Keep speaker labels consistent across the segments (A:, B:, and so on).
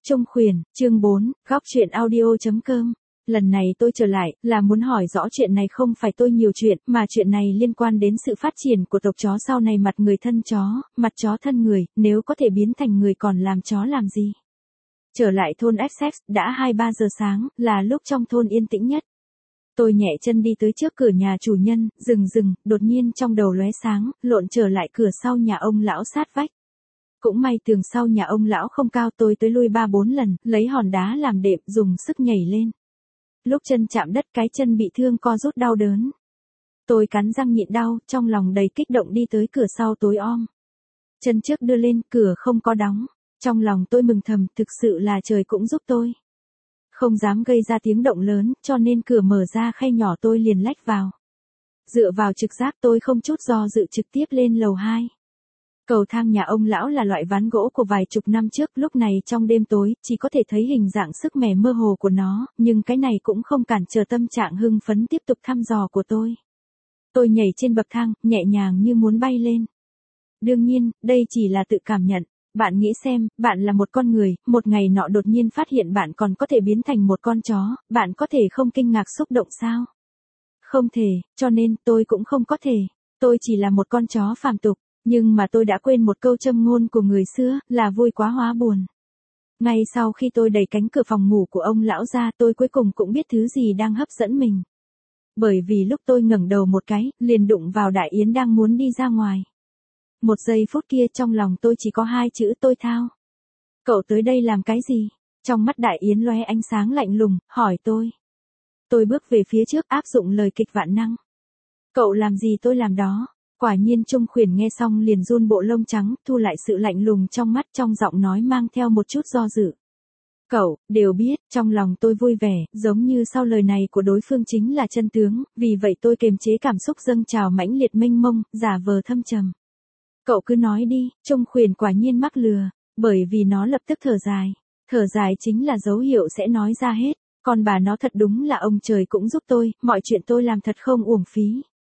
A: Trung Khuyển, chương 4, góc chuyện audio.com. Lần này tôi trở lại, là muốn hỏi rõ chuyện này không phải tôi nhiều chuyện, mà chuyện này liên quan đến sự phát triển của tộc chó sau này mặt người thân chó, mặt chó thân người, nếu có thể biến thành người còn làm chó làm gì. Trở lại thôn Essex, đã 2-3 giờ sáng, là lúc trong thôn yên tĩnh nhất. Tôi nhẹ chân đi tới trước cửa nhà chủ nhân, dừng, đột nhiên trong đầu lóe sáng, lộn trở lại cửa sau nhà ông lão sát vách. Cũng may tường sau nhà ông lão không cao, tôi tới lui 3-4 lần, lấy hòn đá làm đệm, dùng sức nhảy lên. Lúc chân chạm đất cái chân bị thương co rút đau đớn. Tôi cắn răng nhịn đau, trong lòng đầy kích động đi tới cửa sau tối om. Chân trước đưa lên, cửa không có đóng. Trong lòng tôi mừng thầm, thực sự là trời cũng giúp tôi. Không dám gây ra tiếng động lớn, cho nên cửa mở ra khe nhỏ tôi liền lách vào. Dựa vào trực giác tôi không chút do dự trực tiếp lên lầu 2. Cầu thang nhà ông lão là loại ván gỗ của vài chục năm trước, lúc này trong đêm tối, chỉ có thể thấy hình dạng sức mẻ mơ hồ của nó, nhưng cái này cũng không cản trở tâm trạng hưng phấn tiếp tục thăm dò của tôi. Tôi nhảy trên bậc thang, nhẹ nhàng như muốn bay lên. Đương nhiên, đây chỉ là tự cảm nhận. Bạn nghĩ xem, bạn là một con người, một ngày nọ đột nhiên phát hiện bạn còn có thể biến thành một con chó, bạn có thể không kinh ngạc xúc động sao? Không thể, cho nên tôi cũng không có thể. Tôi chỉ là một con chó phàm tục. Nhưng mà tôi đã quên một câu châm ngôn của người xưa, là vui quá hóa buồn. Ngay sau khi tôi đẩy cánh cửa phòng ngủ của ông lão ra, tôi cuối cùng cũng biết thứ gì đang hấp dẫn mình. Bởi vì lúc tôi ngẩng đầu một cái, liền đụng vào Đại Yến đang muốn đi ra ngoài. Một giây phút kia trong lòng tôi chỉ có hai chữ tôi thao. Cậu tới đây làm cái gì? Trong mắt Đại Yến lóe ánh sáng lạnh lùng, hỏi tôi. Tôi bước về phía trước áp dụng lời kịch vạn năng. Cậu làm gì tôi làm đó. Quả nhiên Trung Khuyển nghe xong liền run bộ lông trắng, thu lại sự lạnh lùng trong mắt, trong giọng nói mang theo một chút do dự. Cậu, đều biết, trong lòng tôi vui vẻ, giống như sau lời này của đối phương chính là chân tướng, vì vậy tôi kiềm chế cảm xúc dâng trào mãnh liệt mênh mông, giả vờ thâm trầm. Cậu cứ nói đi, Trung Khuyển quả nhiên mắc lừa, bởi vì nó lập tức thở dài. Thở dài chính là dấu hiệu sẽ nói ra hết, còn bà nó thật đúng là ông trời cũng giúp tôi, mọi chuyện tôi làm thật không uổng phí.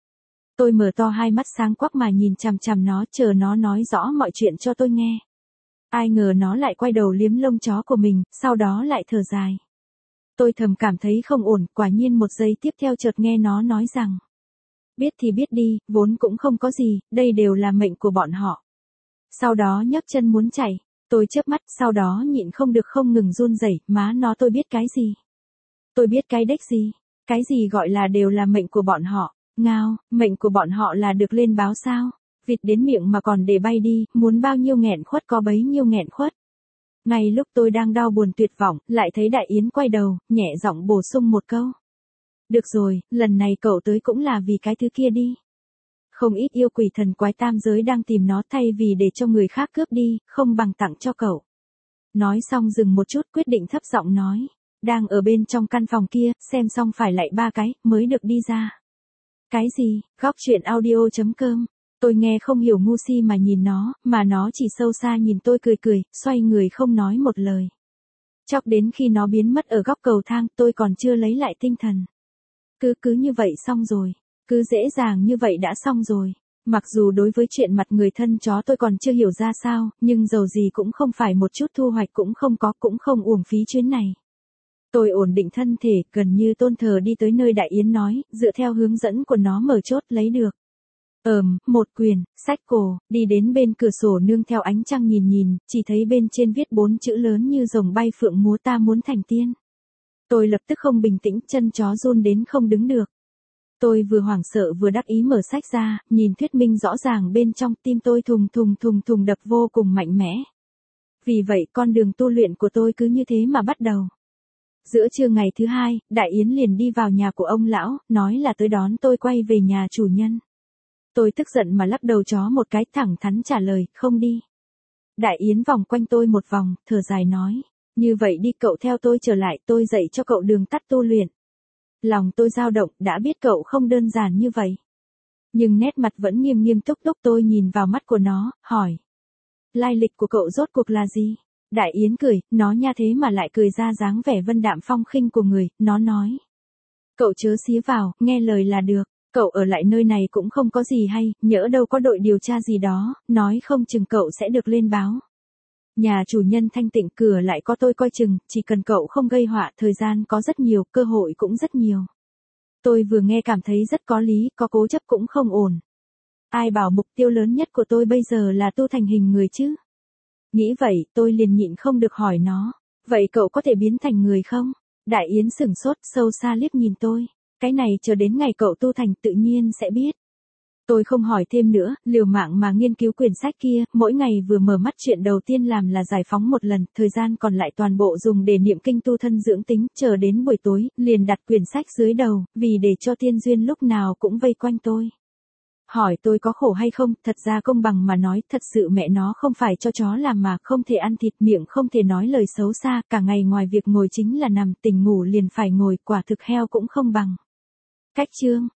A: Tôi mở to hai mắt sáng quắc mà nhìn chằm chằm nó, chờ nó nói rõ mọi chuyện cho tôi nghe. Ai ngờ nó lại quay đầu liếm lông chó của mình, sau đó lại thở dài. Tôi thầm cảm thấy không ổn, quả nhiên một giây tiếp theo chợt nghe nó nói rằng. Biết thì biết đi, vốn cũng không có gì, đây đều là mệnh của bọn họ. Sau đó nhấc chân muốn chạy, tôi chớp mắt, sau đó nhịn không được không ngừng run rẩy, má nó tôi biết cái gì? Tôi biết cái đếch gì? Cái gì gọi là đều là mệnh của bọn họ? Ngao, mệnh của bọn họ là được lên báo sao? Vịt đến miệng mà còn để bay đi, muốn bao nhiêu nghẹn khuất có bấy nhiêu nghẹn khuất. Ngay lúc tôi đang đau buồn tuyệt vọng, lại thấy Đại Yến quay đầu, nhẹ giọng bổ sung một câu. Được rồi, lần này cậu tới cũng là vì cái thứ kia đi. Không ít yêu quỷ thần quái tam giới đang tìm nó, thay vì để cho người khác cướp đi, không bằng tặng cho cậu. Nói xong dừng một chút, quyết định thấp giọng nói. Đang ở bên trong căn phòng kia, xem xong phải lại 3 cái, mới được đi ra. Cái gì? Góc chuyện audio.com. Tôi nghe không hiểu ngu si mà nhìn nó, mà nó chỉ sâu xa nhìn tôi cười, xoay người không nói một lời. Chọc đến khi nó biến mất ở góc cầu thang, tôi còn chưa lấy lại tinh thần. Cứ như vậy xong rồi. Cứ dễ dàng như vậy đã xong rồi. Mặc dù đối với chuyện mặt người thân chó tôi còn chưa hiểu ra sao, nhưng dầu gì cũng không phải một chút thu hoạch cũng không có, cũng không uổng phí chuyến này. Tôi ổn định thân thể, gần như tôn thờ đi tới nơi Đại Yến nói, dựa theo hướng dẫn của nó mở chốt lấy được. Một quyền, xách cổ, đi đến bên cửa sổ nương theo ánh trăng nhìn, chỉ thấy bên trên viết 4 chữ lớn như rồng bay phượng múa ta muốn thành tiên. Tôi lập tức không bình tĩnh, chân chó run đến không đứng được. Tôi vừa hoảng sợ vừa đắc ý mở sách ra, nhìn thuyết minh rõ ràng bên trong, tim tôi thùng đập vô cùng mạnh mẽ. Vì vậy con đường tu luyện của tôi cứ như thế mà bắt đầu. Giữa trưa ngày thứ 2, Đại Yến liền đi vào nhà của ông lão, nói là tới đón tôi quay về nhà chủ nhân. Tôi tức giận mà lắc đầu chó một cái, thẳng thắn trả lời, không đi. Đại Yến vòng quanh tôi một vòng, thở dài nói, như vậy đi cậu theo tôi trở lại, tôi dạy cho cậu đường tắt tu luyện. Lòng tôi dao động, đã biết cậu không đơn giản như vậy. Nhưng nét mặt vẫn nghiêm túc, tôi nhìn vào mắt của nó, hỏi. Lai lịch của cậu rốt cuộc là gì? Đại Yến cười, nó nha thế mà lại cười ra dáng vẻ vân đạm phong khinh của người, nó nói. Cậu chớ xía vào, nghe lời là được, cậu ở lại nơi này cũng không có gì hay, nhỡ đâu có đội điều tra gì đó, nói không chừng cậu sẽ được lên báo. Nhà chủ nhân thanh tịnh, cửa lại có tôi coi chừng, chỉ cần cậu không gây họa, thời gian có rất nhiều, cơ hội cũng rất nhiều. Tôi vừa nghe cảm thấy rất có lý, có cố chấp cũng không ổn. Ai bảo mục tiêu lớn nhất của tôi bây giờ là tu thành hình người chứ? Nghĩ vậy, tôi liền nhịn không được hỏi nó. Vậy cậu có thể biến thành người không? Đại Yến sửng sốt, sâu xa liếc nhìn tôi. Cái này chờ đến ngày cậu tu thành tự nhiên sẽ biết. Tôi không hỏi thêm nữa, liều mạng mà nghiên cứu quyển sách kia, mỗi ngày vừa mở mắt chuyện đầu tiên làm là giải phóng một lần, thời gian còn lại toàn bộ dùng để niệm kinh tu thân dưỡng tính, chờ đến buổi tối, liền đặt quyển sách dưới đầu, vì để cho tiên duyên lúc nào cũng vây quanh tôi. Hỏi tôi có khổ hay không, thật ra công bằng mà nói, thật sự mẹ nó không phải cho chó làm mà, không thể ăn thịt, miệng không thể nói lời xấu xa, cả ngày ngoài việc ngồi chính là nằm, tỉnh ngủ liền phải ngồi, quả thực heo cũng không bằng. Cách chương